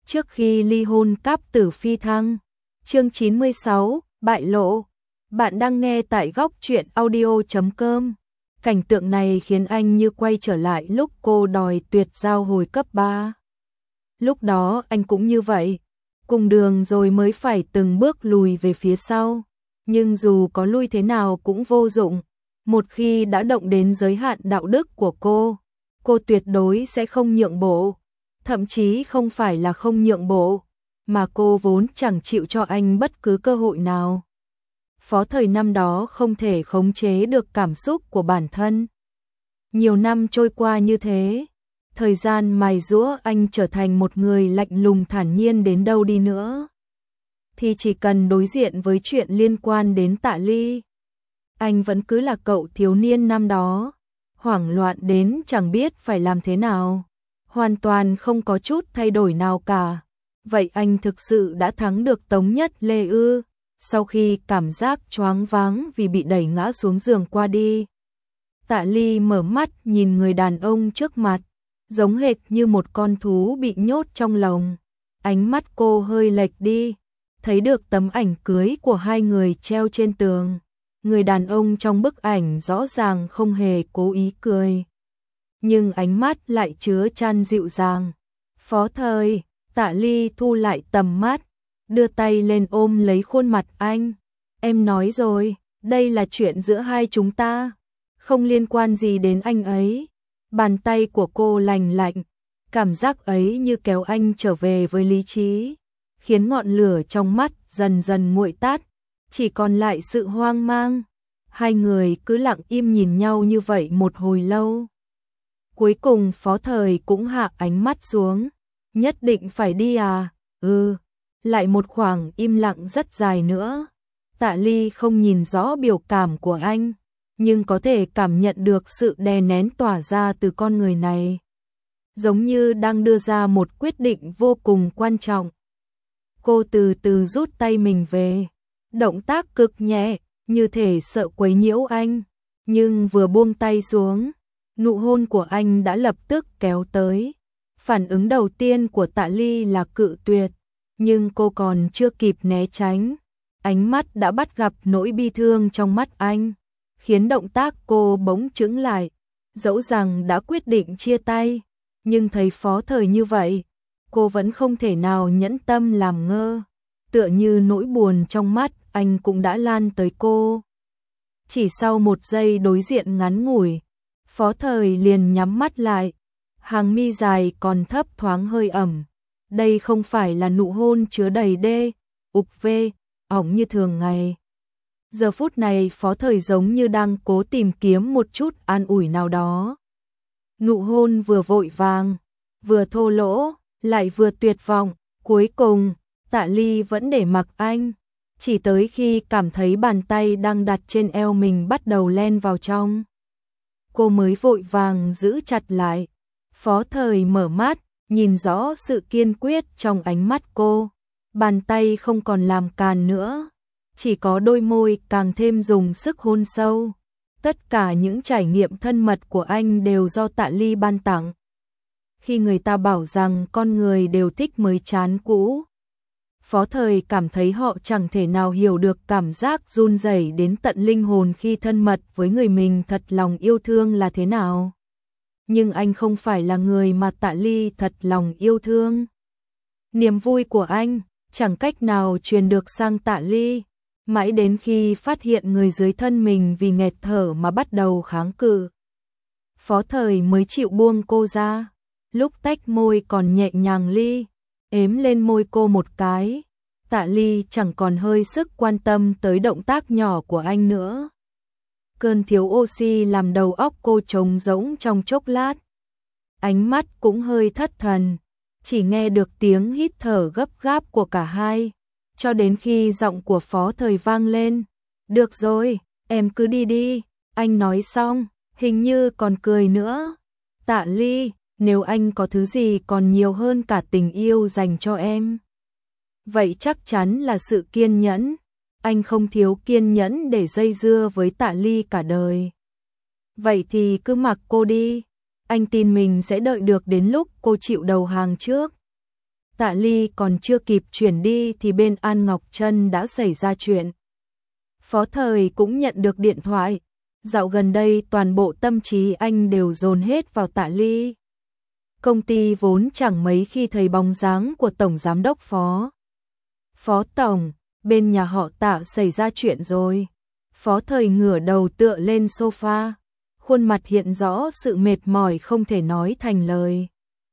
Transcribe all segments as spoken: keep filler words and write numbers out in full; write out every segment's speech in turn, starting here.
trước khi ly hôn cáp tử phi thăng. Chương chín mươi sáu, bại lộ. Bạn đang nghe tại góc truyện audio chấm com. Cảnh tượng này khiến anh như quay trở lại lúc cô đòi tuyệt giao hồi cấp ba. Lúc đó anh cũng như vậy, cùng đường rồi mới phải từng bước lùi về phía sau. Nhưng dù có lui thế nào cũng vô dụng. Một khi đã động đến giới hạn đạo đức của cô, cô tuyệt đối sẽ không nhượng bộ. Thậm chí không phải là không nhượng bộ, mà cô vốn chẳng chịu cho anh bất cứ cơ hội nào. Phó Thời năm đó không thể khống chế được cảm xúc của bản thân. Nhiều năm trôi qua như thế, thời gian mài giũa anh trở thành một người lạnh lùng thản nhiên đến đâu đi nữa, thì chỉ cần đối diện với chuyện liên quan đến Tạ Ly, anh vẫn cứ là cậu thiếu niên năm đó, hoảng loạn đến chẳng biết phải làm thế nào, hoàn toàn không có chút thay đổi nào cả. Vậy anh thực sự đã thắng được Tống Nhất Lê ư? Sau khi cảm giác choáng váng vì bị đẩy ngã xuống giường qua đi, Tạ Ly mở mắt nhìn người đàn ông trước mặt, giống hệt như một con thú bị nhốt trong lồng. Ánh mắt cô hơi lệch đi, thấy được tấm ảnh cưới của hai người treo trên tường. Người đàn ông trong bức ảnh rõ ràng không hề cố ý cười, nhưng ánh mắt lại chứa chan dịu dàng. Phó Thời, Tạ Ly thu lại tầm mắt, đưa tay lên ôm lấy khuôn mặt anh. Em nói rồi, đây là chuyện giữa hai chúng ta, không liên quan gì đến anh ấy. Bàn tay của cô lành lạnh, cảm giác ấy như kéo anh trở về với lý trí, khiến ngọn lửa trong mắt dần dần nguội tắt, chỉ còn lại sự hoang mang. Hai người cứ lặng im nhìn nhau như vậy một hồi lâu. Cuối cùng Phó Thời cũng hạ ánh mắt xuống. Nhất định phải đi à? Ừ. Lại một khoảng im lặng rất dài nữa. Tạ Ly không nhìn rõ biểu cảm của anh, nhưng có thể cảm nhận được sự đè nén tỏa ra từ con người này, giống như đang đưa ra một quyết định vô cùng quan trọng. Cô từ từ rút tay mình về, động tác cực nhẹ, như thể sợ quấy nhiễu anh, nhưng vừa buông tay xuống, nụ hôn của anh đã lập tức kéo tới. Phản ứng đầu tiên của Tạ Ly là cự tuyệt, nhưng cô còn chưa kịp né tránh, ánh mắt đã bắt gặp nỗi bi thương trong mắt anh, khiến động tác cô bỗng chững lại. Dẫu rằng đã quyết định chia tay, nhưng thấy Phó Thời như vậy, cô vẫn không thể nào nhẫn tâm làm ngơ, tựa như nỗi buồn trong mắt anh cũng đã lan tới cô. Chỉ sau một giây đối diện ngắn ngủi, Phó Thời liền nhắm mắt lại, hàng mi dài còn thấp thoáng hơi ẩm. Đây không phải là nụ hôn chứa đầy đê, ục vê, ỏng như thường ngày. Giờ phút này Phó Thời giống như đang cố tìm kiếm một chút an ủi nào đó. Nụ hôn vừa vội vàng, vừa thô lỗ, lại vừa tuyệt vọng. Cuối cùng, Tạ Ly vẫn để mặc anh, chỉ tới khi cảm thấy bàn tay đang đặt trên eo mình bắt đầu len vào trong, cô mới vội vàng giữ chặt lại. Phó Thời mở mắt, nhìn rõ sự kiên quyết trong ánh mắt cô, bàn tay không còn làm càn nữa, chỉ có đôi môi càng thêm dùng sức hôn sâu. Tất cả những trải nghiệm thân mật của anh đều do Tạ Ly ban tặng. Khi người ta bảo rằng con người đều thích mới chán cũ, Phó Thời cảm thấy họ chẳng thể nào hiểu được cảm giác run rẩy đến tận linh hồn khi thân mật với người mình thật lòng yêu thương là thế nào. Nhưng anh không phải là người mà Tạ Ly thật lòng yêu thương. Niềm vui của anh chẳng cách nào truyền được sang Tạ Ly, mãi đến khi phát hiện người dưới thân mình vì nghẹt thở mà bắt đầu kháng cự, Phó Thời mới chịu buông cô ra. Lúc tách môi còn nhẹ nhàng ly, ếm lên môi cô một cái. Tạ Ly chẳng còn hơi sức quan tâm tới động tác nhỏ của anh nữa. Cơn thiếu oxy làm đầu óc cô trống rỗng trong chốc lát. Ánh mắt cũng hơi thất thần, chỉ nghe được tiếng hít thở gấp gáp của cả hai, cho đến khi giọng của Phó Thời vang lên. Được rồi, em cứ đi đi. Anh nói xong, hình như còn cười nữa. Tạ Ly, nếu anh có thứ gì còn nhiều hơn cả tình yêu dành cho em, vậy chắc chắn là sự kiên nhẫn. Anh không thiếu kiên nhẫn để dây dưa với Tạ Ly cả đời. Vậy thì cứ mặc cô đi, anh tin mình sẽ đợi được đến lúc cô chịu đầu hàng trước. Tạ Ly còn chưa kịp chuyển đi thì bên An Ngọc Trân đã xảy ra chuyện. Phó Thời cũng nhận được điện thoại. Dạo gần đây toàn bộ tâm trí anh đều dồn hết vào Tạ Ly. Công ty vốn chẳng mấy khi thấy bóng dáng của Tổng Giám đốc Phó. Phó Tổng, bên nhà họ Tạ xảy ra chuyện rồi. Phó Thời ngửa đầu tựa lên sofa, khuôn mặt hiện rõ sự mệt mỏi không thể nói thành lời.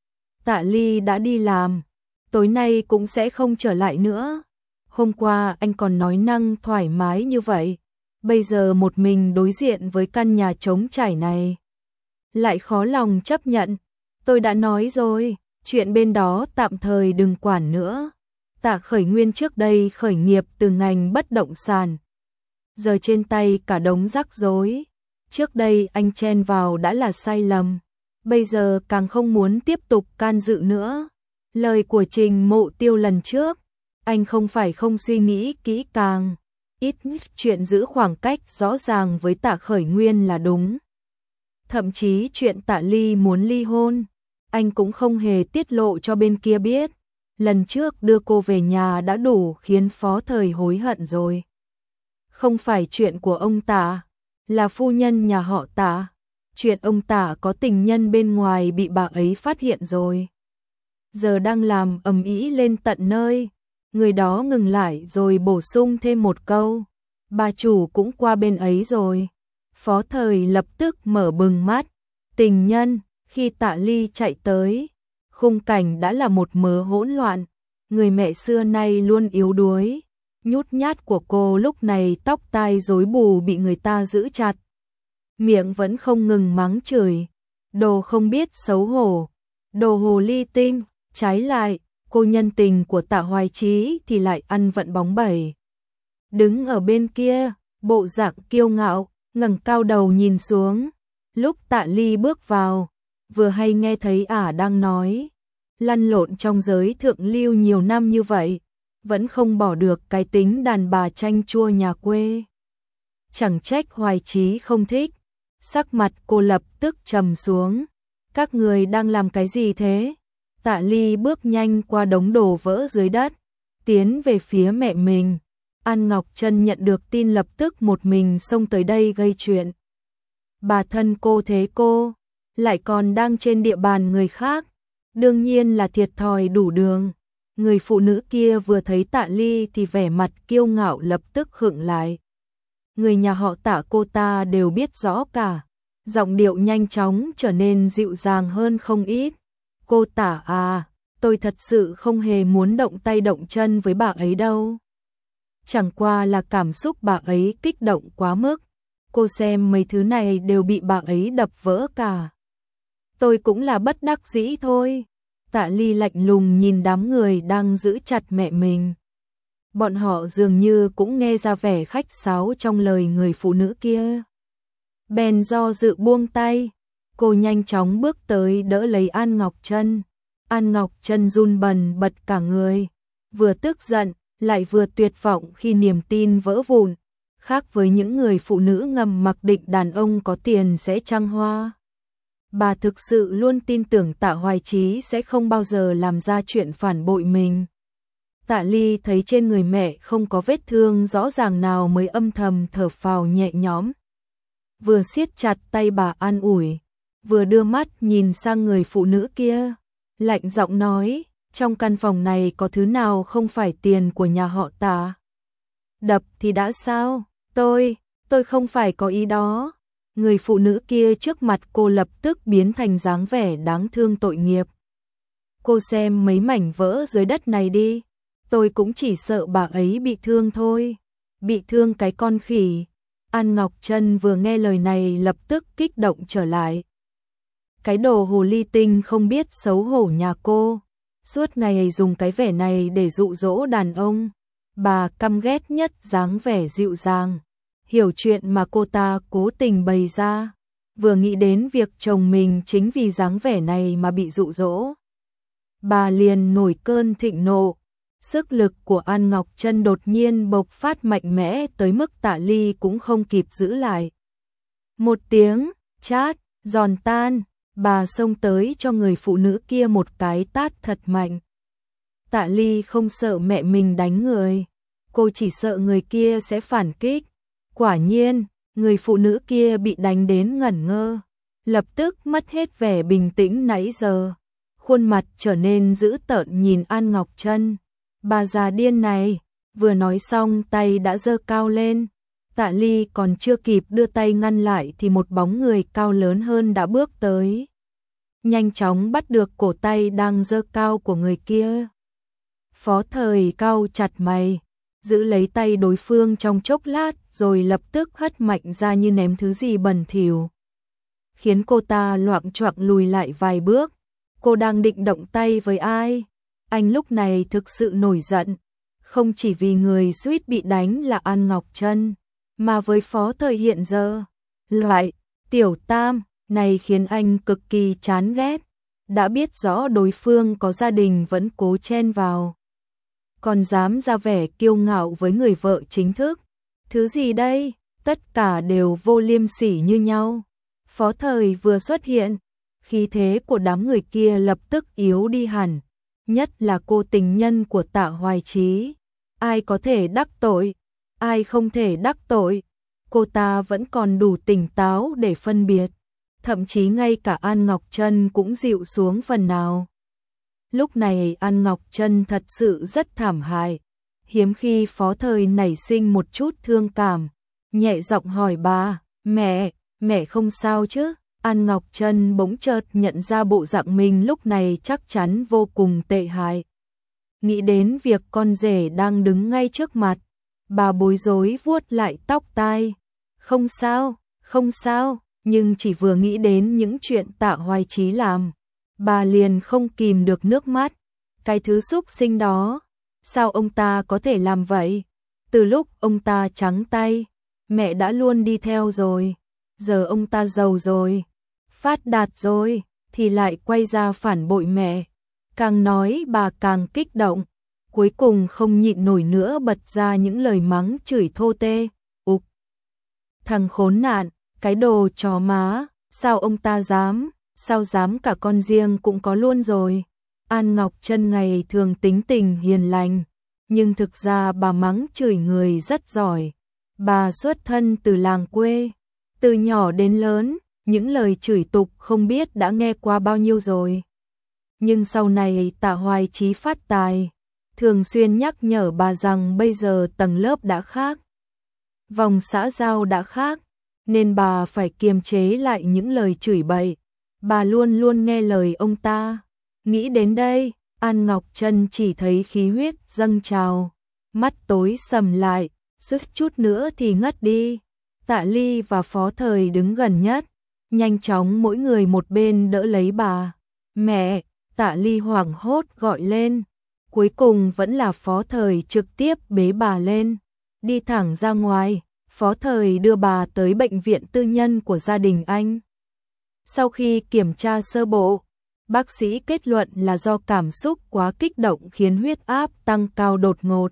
Tạ Ly đã đi làm, tối nay cũng sẽ không trở lại nữa. Hôm qua anh còn nói năng thoải mái như vậy, bây giờ một mình đối diện với căn nhà trống trải này. Lại khó lòng chấp nhận, tôi đã nói rồi, chuyện bên đó tạm thời đừng quản nữa. Tạ Khởi Nguyên trước đây khởi nghiệp từ ngành bất động sản. Giờ trên tay cả đống rắc rối. Trước đây anh chen vào đã là sai lầm. Bây giờ càng không muốn tiếp tục can dự nữa. Lời của Trình Mộ Tiêu lần trước, anh không phải không suy nghĩ kỹ càng. Ít chuyện giữ khoảng cách rõ ràng với Tạ Khởi Nguyên là đúng. Thậm chí chuyện Tạ Ly muốn ly hôn, anh cũng không hề tiết lộ cho bên kia biết. Lần trước đưa cô về nhà đã đủ khiến Phó Thời hối hận rồi. Không phải chuyện của ông Tạ, là phu nhân nhà họ Tạ. Chuyện ông Tạ có tình nhân bên ngoài bị bà ấy phát hiện rồi. Giờ đang làm ầm ĩ lên tận nơi. Người đó ngừng lại rồi bổ sung thêm một câu. Bà chủ cũng qua bên ấy rồi. Phó Thời lập tức mở bừng mắt. Tình nhân, khi Tạ Ly chạy tới, khung cảnh đã là một mớ hỗn loạn. Người mẹ xưa nay luôn yếu đuối. Nhút nhát của cô lúc này tóc tai rối bù bị người ta giữ chặt. Miệng vẫn không ngừng mắng chửi. Đồ không biết xấu hổ. Đồ hồ ly tinh. Trái lại, cô nhân tình của Tạ Hoài Chí thì lại ăn vận bóng bẩy. Đứng ở bên kia, bộ dạng kiêu ngạo, ngẩng cao đầu nhìn xuống. Lúc Tạ Ly bước vào, vừa hay nghe thấy ả đang nói. Lăn lộn trong giới thượng lưu nhiều năm như vậy, vẫn không bỏ được cái tính đàn bà chanh chua nhà quê. Chẳng trách Hoài Chí không thích. Sắc mặt cô lập tức trầm xuống. Các người đang làm cái gì thế? Tạ Ly bước nhanh qua đống đồ vỡ dưới đất, tiến về phía mẹ mình. An Ngọc Trân nhận được tin lập tức một mình xông tới đây gây chuyện. Bà thân cô thế cô, lại còn đang trên địa bàn người khác, đương nhiên là thiệt thòi đủ đường. Người phụ nữ kia vừa thấy Tạ Ly thì vẻ mặt kiêu ngạo lập tức khựng lại. Người nhà họ Tạ cô ta đều biết rõ cả, giọng điệu nhanh chóng trở nên dịu dàng hơn không ít. Cô Tạ à, tôi thật sự không hề muốn động tay động chân với bà ấy đâu. Chẳng qua là cảm xúc bà ấy kích động quá mức. Cô xem mấy thứ này đều bị bà ấy đập vỡ cả. Tôi cũng là bất đắc dĩ thôi. Tạ Ly lạnh lùng nhìn đám người đang giữ chặt mẹ mình. Bọn họ dường như cũng nghe ra vẻ khách sáo trong lời người phụ nữ kia. Bèn do dự buông tay. Cô nhanh chóng bước tới đỡ lấy An Ngọc Trân. An Ngọc Trân run bần bật cả người. Vừa tức giận, lại vừa tuyệt vọng khi niềm tin vỡ vụn. Khác với những người phụ nữ ngầm mặc định đàn ông có tiền sẽ trăng hoa. Bà thực sự luôn tin tưởng Tạ Hoài Chí sẽ không bao giờ làm ra chuyện phản bội mình. Tạ Ly thấy trên người mẹ không có vết thương rõ ràng nào mới âm thầm thở phào nhẹ nhõm. Vừa siết chặt tay bà an ủi, vừa đưa mắt nhìn sang người phụ nữ kia, lạnh giọng nói, trong căn phòng này có thứ nào không phải tiền của nhà họ Tạ? Đập thì đã sao? Tôi, tôi không phải có ý đó. Người phụ nữ kia trước mặt cô lập tức biến thành dáng vẻ đáng thương tội nghiệp. Cô xem mấy mảnh vỡ dưới đất này đi. Tôi cũng chỉ sợ bà ấy bị thương thôi. Bị thương cái con khỉ. An Ngọc Trân vừa nghe lời này lập tức kích động trở lại. Cái đồ hồ ly tinh không biết xấu hổ nhà cô. Suốt ngày dùng cái vẻ này để dụ dỗ đàn ông. Bà căm ghét nhất dáng vẻ dịu dàng. Hiểu chuyện mà cô ta cố tình bày ra. Vừa nghĩ đến việc chồng mình chính vì dáng vẻ này mà bị dụ dỗ. Bà liền nổi cơn thịnh nộ. Sức lực của An Ngọc Trân đột nhiên bộc phát mạnh mẽ tới mức Tạ Ly cũng không kịp giữ lại. Một tiếng, chát, giòn tan, bà xông tới cho người phụ nữ kia một cái tát thật mạnh. Tạ Ly không sợ mẹ mình đánh người, cô chỉ sợ người kia sẽ phản kích. Quả nhiên, người phụ nữ kia bị đánh đến ngẩn ngơ, lập tức mất hết vẻ bình tĩnh nãy giờ, khuôn mặt trở nên dữ tợn nhìn An Ngọc Trân. Bà già điên này, vừa nói xong tay đã giơ cao lên. Tạ Ly còn chưa kịp đưa tay ngăn lại thì một bóng người cao lớn hơn đã bước tới, nhanh chóng bắt được cổ tay đang giơ cao của người kia. Phó Thời cau chặt mày, giữ lấy tay đối phương trong chốc lát rồi lập tức hất mạnh ra như ném thứ gì bẩn thỉu, khiến cô ta loạng choạng lùi lại vài bước. Cô đang định động tay với ai? Anh lúc này thực sự nổi giận, không chỉ vì người suýt bị đánh là An Ngọc Trân, mà với Phó Thời hiện giờ, loại tiểu tam này khiến anh cực kỳ chán ghét. Đã biết rõ đối phương có gia đình vẫn cố chen vào, còn dám ra vẻ kiêu ngạo với người vợ chính thức. Thứ gì đây? Tất cả đều vô liêm sỉ như nhau. Phó Thời vừa xuất hiện, khí thế của đám người kia lập tức yếu đi hẳn, nhất là cô tình nhân của Tạ Hoài Chí. Ai có thể đắc tội, ai không thể đắc tội, cô ta vẫn còn đủ tỉnh táo để phân biệt, thậm chí ngay cả An Ngọc Trân cũng dịu xuống phần nào. Lúc này An Ngọc Trân thật sự rất thảm hại, hiếm khi Phó Thời nảy sinh một chút thương cảm, nhẹ giọng hỏi bà, mẹ, mẹ không sao chứ? An Ngọc Trân bỗng chợt nhận ra bộ dạng mình lúc này chắc chắn vô cùng tệ hại. Nghĩ đến việc con rể đang đứng ngay trước mặt, bà bối rối vuốt lại tóc tai. Không sao, không sao, nhưng chỉ vừa nghĩ đến những chuyện Tạ Hoài Chí làm, bà liền không kìm được nước mắt. Cái thứ xúc sinh đó, sao ông ta có thể làm vậy? Từ lúc ông ta trắng tay, mẹ đã luôn đi theo rồi, giờ ông ta giàu rồi, phát đạt rồi, thì lại quay ra phản bội mẹ. Càng nói bà càng kích động, cuối cùng không nhịn nổi nữa bật ra những lời mắng chửi thô tê. Ục! Thằng khốn nạn, cái đồ chó má, sao ông ta dám, sao dám cả con riêng cũng có luôn rồi. An Ngọc Trân ngày thường tính tình hiền lành, nhưng thực ra bà mắng chửi người rất giỏi. Bà xuất thân từ làng quê, từ nhỏ đến lớn, những lời chửi tục không biết đã nghe qua bao nhiêu rồi. Nhưng sau này Tạ Hoài Chí phát tài, thường xuyên nhắc nhở bà rằng bây giờ tầng lớp đã khác, vòng xã giao đã khác, nên bà phải kiềm chế lại những lời chửi bậy. Bà luôn luôn nghe lời ông ta. Nghĩ đến đây, An Ngọc Trân chỉ thấy khí huyết dâng trào, mắt tối sầm lại, suýt chút nữa thì ngất đi. Tạ Ly và Phó Thời đứng gần nhất, nhanh chóng mỗi người một bên đỡ lấy bà. Mẹ! Tạ Ly hoảng hốt gọi lên, cuối cùng vẫn là Phó Thời trực tiếp bế bà lên, đi thẳng ra ngoài. Phó Thời đưa bà tới bệnh viện tư nhân của gia đình anh. Sau khi kiểm tra sơ bộ, bác sĩ kết luận là do cảm xúc quá kích động khiến huyết áp tăng cao đột ngột.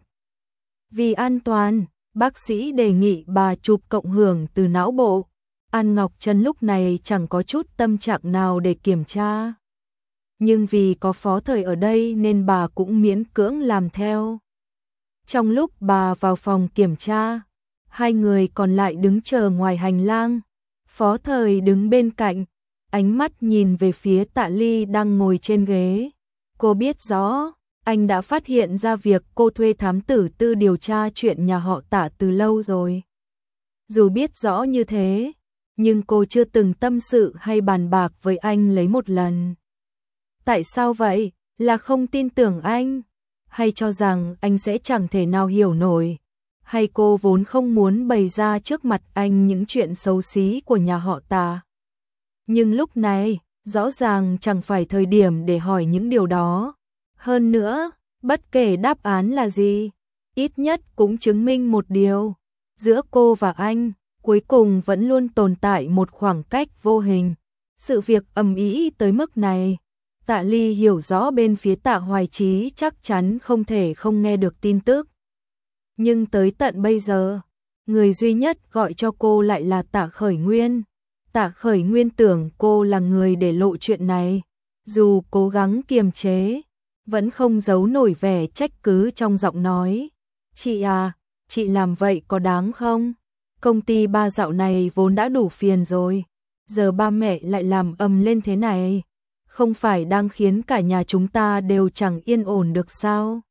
Vì an toàn, bác sĩ đề nghị bà chụp cộng hưởng từ não bộ. An Ngọc Trân lúc này chẳng có chút tâm trạng nào để kiểm tra, nhưng vì có Phó Thời ở đây nên bà cũng miễn cưỡng làm theo. Trong lúc bà vào phòng kiểm tra, hai người còn lại đứng chờ ngoài hành lang. Phó Thời đứng bên cạnh, ánh mắt nhìn về phía Tạ Ly đang ngồi trên ghế. Cô biết rõ, anh đã phát hiện ra việc cô thuê thám tử tư điều tra chuyện nhà họ Tạ từ lâu rồi. Dù biết rõ như thế, nhưng cô chưa từng tâm sự hay bàn bạc với anh lấy một lần. Tại sao vậy? Là không tin tưởng anh? Hay cho rằng anh sẽ chẳng thể nào hiểu nổi? Hay cô vốn không muốn bày ra trước mặt anh những chuyện xấu xí của nhà họ Tạ? Nhưng lúc này, rõ ràng chẳng phải thời điểm để hỏi những điều đó. Hơn nữa, bất kể đáp án là gì, ít nhất cũng chứng minh một điều. Giữa cô và anh, cuối cùng vẫn luôn tồn tại một khoảng cách vô hình. Sự việc ầm ĩ tới mức này, Tạ Ly hiểu rõ bên phía Tạ Hoài Chí chắc chắn không thể không nghe được tin tức. Nhưng tới tận bây giờ, người duy nhất gọi cho cô lại là Tạ Khởi Nguyên. Tạ Khởi Nguyên tưởng cô là người để lộ chuyện này, dù cố gắng kiềm chế, vẫn không giấu nổi vẻ trách cứ trong giọng nói. Chị à, chị làm vậy có đáng không? Công ty ba dạo này vốn đã đủ phiền rồi, giờ ba mẹ lại làm ầm lên thế này, không phải đang khiến cả nhà chúng ta đều chẳng yên ổn được sao?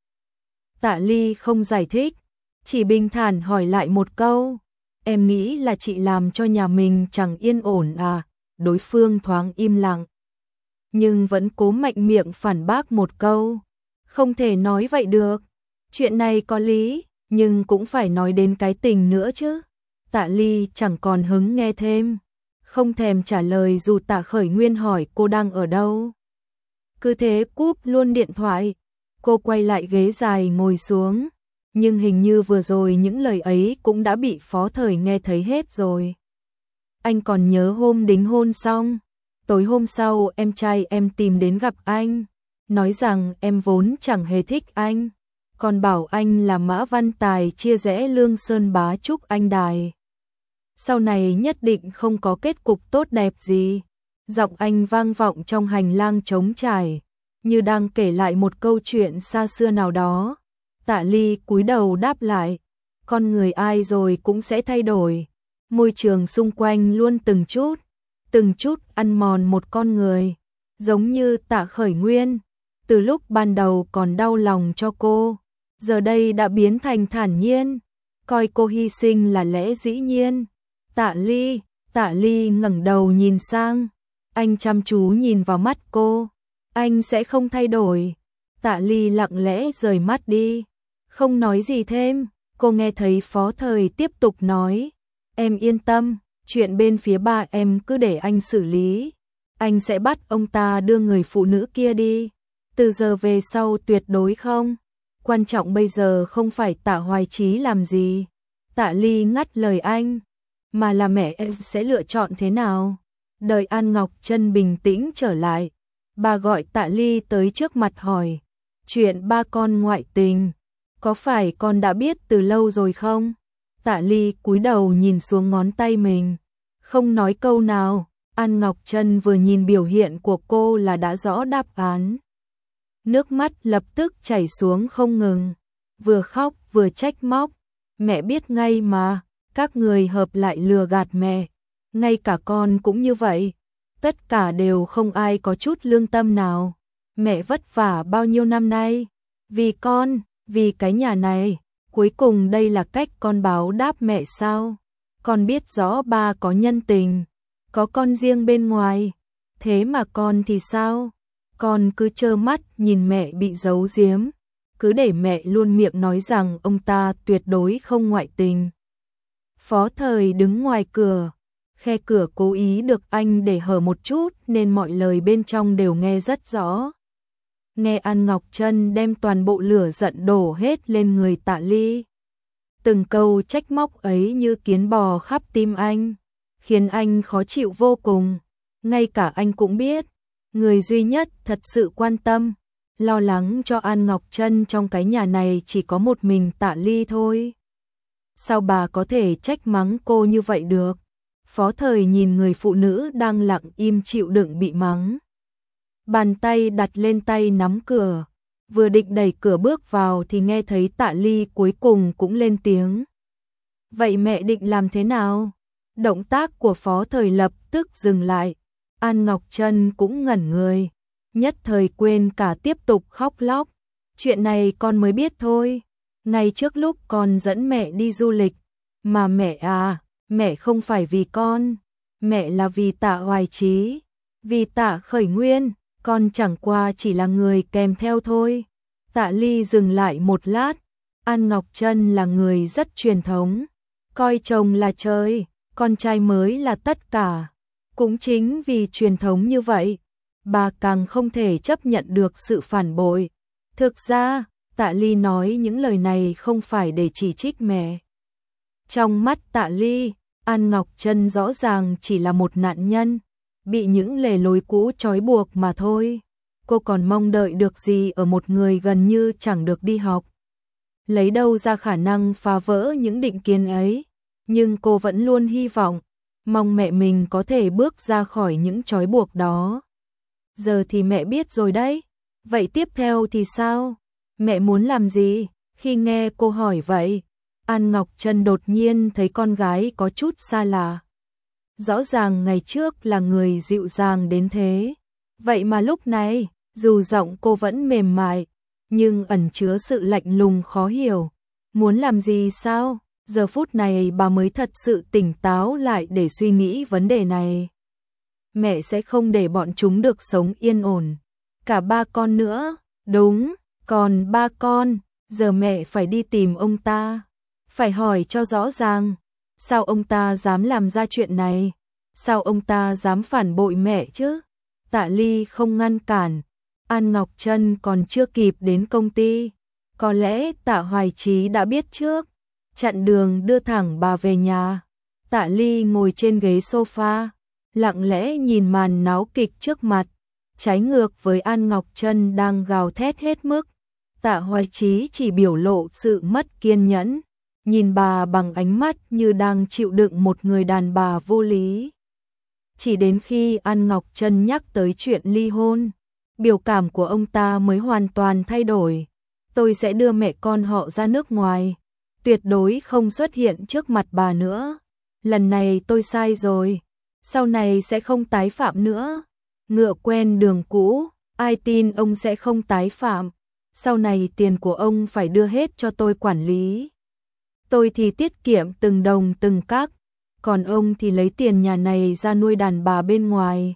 Tạ Ly không giải thích, chỉ bình thản hỏi lại một câu, em nghĩ là chị làm cho nhà mình chẳng yên ổn à? Đối phương thoáng im lặng, nhưng vẫn cố mạnh miệng phản bác một câu, không thể nói vậy được, chuyện này có lý, nhưng cũng phải nói đến cái tình nữa chứ. Tạ Ly chẳng còn hứng nghe thêm, không thèm trả lời dù Tạ Khởi Nguyên hỏi cô đang ở đâu. Cứ thế cúp luôn điện thoại, cô quay lại ghế dài ngồi xuống, nhưng hình như vừa rồi những lời ấy cũng đã bị Phó Thời nghe thấy hết rồi. Anh còn nhớ hôm đính hôn xong, tối hôm sau em trai em tìm đến gặp anh, nói rằng em vốn chẳng hề thích anh, còn bảo anh là Mã Văn Tài chia rẽ Lương Sơn Bá Trúc anh đài. Sau này nhất định không có kết cục tốt đẹp gì. Giọng anh vang vọng trong hành lang trống trải, như đang kể lại một câu chuyện xa xưa nào đó. Tạ Ly cúi đầu đáp lại, con người ai rồi cũng sẽ thay đổi. Môi trường xung quanh luôn từng chút, từng chút ăn mòn một con người, giống như Tạ Khởi Nguyên, từ lúc ban đầu còn đau lòng cho cô, giờ đây đã biến thành thản nhiên, coi cô hy sinh là lẽ dĩ nhiên. Tạ Ly, Tạ Ly ngẩng đầu nhìn sang, anh chăm chú nhìn vào mắt cô, anh sẽ không thay đổi. Tạ Ly lặng lẽ rời mắt đi, không nói gì thêm. Cô nghe thấy Phó Thời tiếp tục nói, em yên tâm, chuyện bên phía ba em cứ để anh xử lý, anh sẽ bắt ông ta đưa người phụ nữ kia đi, từ giờ về sau tuyệt đối không. Quan trọng bây giờ không phải Tạ Hoài Chí làm gì. Tạ Ly ngắt lời anh, mà là mẹ em sẽ lựa chọn thế nào. Đợi An Ngọc Trân bình tĩnh trở lại, bà gọi Tạ Ly tới trước mặt hỏi, chuyện ba con ngoại tình, có phải con đã biết từ lâu rồi không? Tạ Ly cúi đầu nhìn xuống ngón tay mình, không nói câu nào. An Ngọc Trân vừa nhìn biểu hiện của cô là đã rõ đáp án. Nước mắt lập tức chảy xuống không ngừng, vừa khóc vừa trách móc, mẹ biết ngay mà, các người hợp lại lừa gạt mẹ, ngay cả con cũng như vậy, tất cả đều không ai có chút lương tâm nào. Mẹ vất vả bao nhiêu năm nay, vì con, vì cái nhà này, cuối cùng đây là cách con báo đáp mẹ sao? Con biết rõ ba có nhân tình, có con riêng bên ngoài, thế mà con thì sao? Con cứ trơ mắt nhìn mẹ bị giấu giếm, cứ để mẹ luôn miệng nói rằng ông ta tuyệt đối không ngoại tình. Phó Thời đứng ngoài cửa, khe cửa cố ý được anh để hở một chút nên mọi lời bên trong đều nghe rất rõ. Nghe An Ngọc Trân đem toàn bộ lửa giận đổ hết lên người Tạ Ly. Từng câu trách móc ấy như kiến bò khắp tim anh, khiến anh khó chịu vô cùng. Ngay cả anh cũng biết, người duy nhất thật sự quan tâm, lo lắng cho An Ngọc Trân trong cái nhà này chỉ có một mình Tạ Ly thôi. Sao bà có thể trách mắng cô như vậy được? Phó Thời nhìn người phụ nữ đang lặng im chịu đựng bị mắng. Bàn tay đặt lên tay nắm cửa, vừa định đẩy cửa bước vào thì nghe thấy Tạ Ly cuối cùng cũng lên tiếng. Vậy mẹ định làm thế nào? Động tác của Phó Thời lập tức dừng lại. An Ngọc Trân cũng ngẩn người, nhất thời quên cả tiếp tục khóc lóc. Chuyện này con mới biết thôi, ngay trước lúc con dẫn mẹ đi du lịch. Mà mẹ à, mẹ không phải vì con, mẹ là vì Tạ Hoài Chí, vì Tạ Khởi Nguyên, con chẳng qua chỉ là người kèm theo thôi. Tạ Ly dừng lại một lát, An Ngọc Trân là người rất truyền thống, coi chồng là trời, con trai mới là tất cả. Cũng chính vì truyền thống như vậy, bà càng không thể chấp nhận được sự phản bội. Thực ra, Tạ Ly nói những lời này không phải để chỉ trích mẹ. Trong mắt Tạ Ly, An Ngọc Trân rõ ràng chỉ là một nạn nhân, bị những lề lối cũ trói buộc mà thôi. Cô còn mong đợi được gì ở một người gần như chẳng được đi học. Lấy đâu ra khả năng phá vỡ những định kiến ấy, nhưng cô vẫn luôn hy vọng, mong mẹ mình có thể bước ra khỏi những trói buộc đó. Giờ thì mẹ biết rồi đấy, Vậy tiếp theo thì sao? Mẹ muốn làm gì? Khi nghe cô hỏi vậy, An Ngọc Trân đột nhiên thấy con gái có chút xa lạ. Rõ ràng ngày trước là người dịu dàng đến thế. Vậy mà lúc này, dù giọng cô vẫn mềm mại, nhưng ẩn chứa sự lạnh lùng khó hiểu. Muốn làm gì sao? Giờ phút này bà mới thật sự tỉnh táo lại để suy nghĩ vấn đề này. Mẹ sẽ không để bọn chúng được sống yên ổn. Cả ba con nữa, đúng, còn ba con, giờ mẹ phải đi tìm ông ta. Phải hỏi cho rõ ràng, sao ông ta dám làm ra chuyện này? Sao ông ta dám phản bội mẹ chứ? Tạ Ly không ngăn cản, An Ngọc Trân còn chưa kịp đến công ty. Có lẽ Tạ Hoài Chí đã biết trước, chặn đường đưa thẳng bà về nhà. Tạ Ly ngồi trên ghế sofa, lặng lẽ nhìn màn náo kịch trước mặt, trái ngược với An Ngọc Trân đang gào thét hết mức. Tạ Hoài Chí chỉ biểu lộ sự mất kiên nhẫn, nhìn bà bằng ánh mắt như đang chịu đựng một người đàn bà vô lý. Chỉ đến khi An Ngọc Trân nhắc tới chuyện ly hôn, biểu cảm của ông ta mới hoàn toàn thay đổi. Tôi sẽ đưa mẹ con họ ra nước ngoài, tuyệt đối không xuất hiện trước mặt bà nữa. Lần này tôi sai rồi, sau này sẽ không tái phạm nữa. Ngựa quen đường cũ, ai tin ông sẽ không tái phạm. Sau này tiền của ông phải đưa hết cho tôi quản lý. Tôi thì tiết kiệm từng đồng từng cắc, còn ông thì lấy tiền nhà này ra nuôi đàn bà bên ngoài.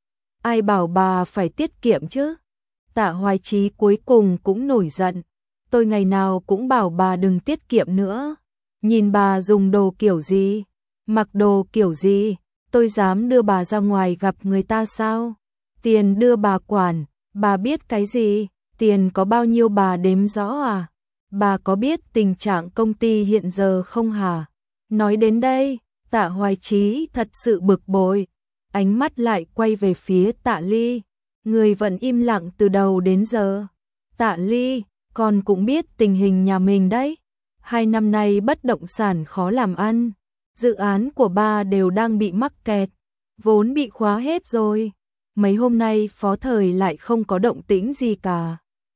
Ai bảo bà phải tiết kiệm chứ? Tạ Hoài Chí cuối cùng cũng nổi giận. Tôi ngày nào cũng bảo bà đừng tiết kiệm nữa. Nhìn bà dùng đồ kiểu gì, mặc đồ kiểu gì, tôi dám đưa bà ra ngoài gặp người ta sao? Tiền đưa bà quản, bà biết cái gì? Tiền có bao nhiêu bà đếm rõ à? Bà có biết tình trạng công ty hiện giờ không hả? Nói đến đây, Tạ Hoài Chí thật sự bực bội, ánh mắt lại quay về phía Tạ Ly, người vẫn im lặng từ đầu đến giờ. Tạ Ly, con cũng biết tình hình nhà mình đấy. Hai năm nay bất động sản khó làm ăn, dự án của ba đều đang bị mắc kẹt, vốn bị khóa hết rồi. Mấy hôm nay Phó Thời lại không có động tĩnh gì cả.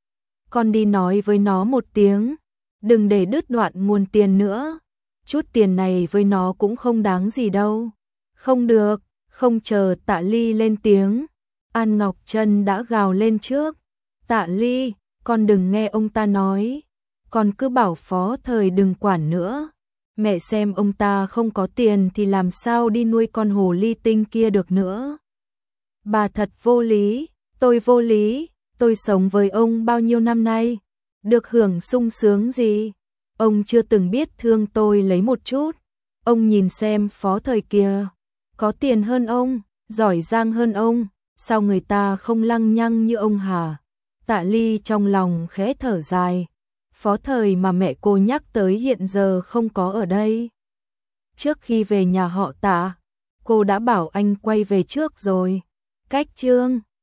Con đi nói với nó một tiếng, đừng để đứt đoạn nguồn tiền nữa. Chút tiền này với nó cũng không đáng gì đâu. Không được, không chờ Tạ Ly lên tiếng, An Ngọc Trân đã gào lên trước. Tạ Ly, con đừng nghe ông ta nói, con cứ bảo Phó Thời đừng quản nữa. Mẹ xem ông ta không có tiền thì làm sao đi nuôi con hồ ly tinh kia được nữa. Bà thật vô lý, tôi vô lý, tôi sống với ông bao nhiêu năm nay, được hưởng sung sướng gì? Ông chưa từng biết thương tôi lấy một chút. Ông nhìn xem Phó Thời kia, có tiền hơn ông, giỏi giang hơn ông, sao người ta không lăng nhăng như ông hả? Tạ Ly trong lòng khẽ thở dài. Phó Thời mà mẹ cô nhắc tới hiện giờ không có ở đây. Trước khi về nhà họ Tạ, cô đã bảo anh quay về trước rồi. Cách chương